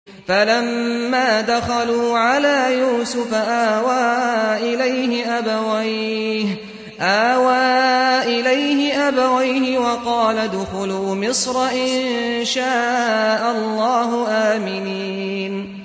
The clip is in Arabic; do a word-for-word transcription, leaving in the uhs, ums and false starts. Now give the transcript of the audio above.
فَلَمَّا دَخَلُوا عَلَىٰ يُوسُفَ آوَىٰ إِلَيْهِ أَبَوَيْهِ وَقَالَ ادْخُلُوا مِصْرَ إِن شَاءَ اللَّهُ آمِنِينَ